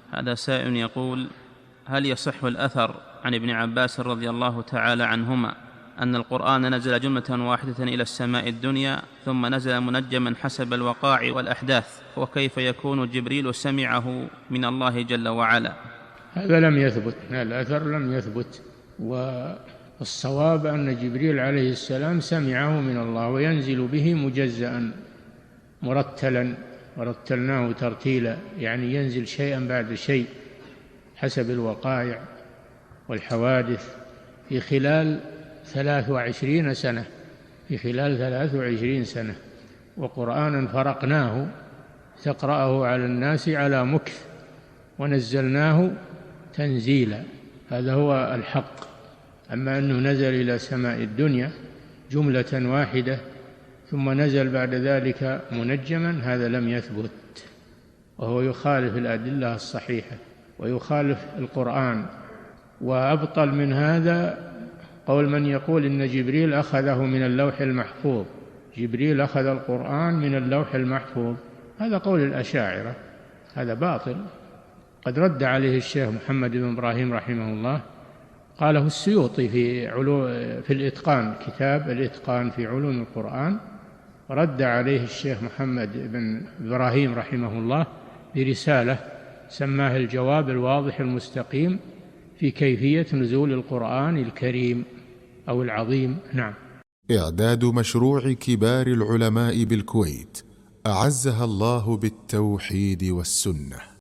هذا سائل يقول: هل يصح الأثر عن ابن عباس رضي الله تعالى عنهما أن القرآن نزل جملة واحدة إلى السماء الدنيا ثم نزل منجما حسب الوقائع والأحداث، وكيف يكون جبريل سمعه من الله جل وعلا؟ هذا لم يثبت، الأثر لم يثبت، والصواب أن جبريل عليه السلام سمعه من الله وينزل به مجزأ مرتلا، ورتلناه ترتيلا، يعني ينزل شيئا بعد شيء حسب الوقائع والحوادث في خلال 23 سنة، في خلال 23 سنة. وقرآنا فرقناه تقرأه على الناس على مكث ونزلناه تنزيلا، هذا هو الحق. أما أنه نزل إلى سماء الدنيا جملة واحدة ثم نزل بعد ذلك منجما، هذا لم يثبت، وهو يخالف الأدلة الصحيحة ويخالف القرآن. وأبطل من هذا قول من يقول إن جبريل أخذه من اللوح المحفوظ، جبريل أخذ القرآن من اللوح المحفوظ، هذا قول الأشاعرة، هذا باطل. قد رد عليه الشيخ محمد بن إبراهيم رحمه الله، قاله السيوطي في الإتقان، كتاب الإتقان في علوم القرآن، رد عليه الشيخ محمد بن إبراهيم رحمه الله برسالة سماها الجواب الواضح المستقيم في كيفية نزول القرآن الكريم أو العظيم. نعم. إعداد مشروع كبار العلماء بالكويت أعزها الله بالتوحيد والسنة.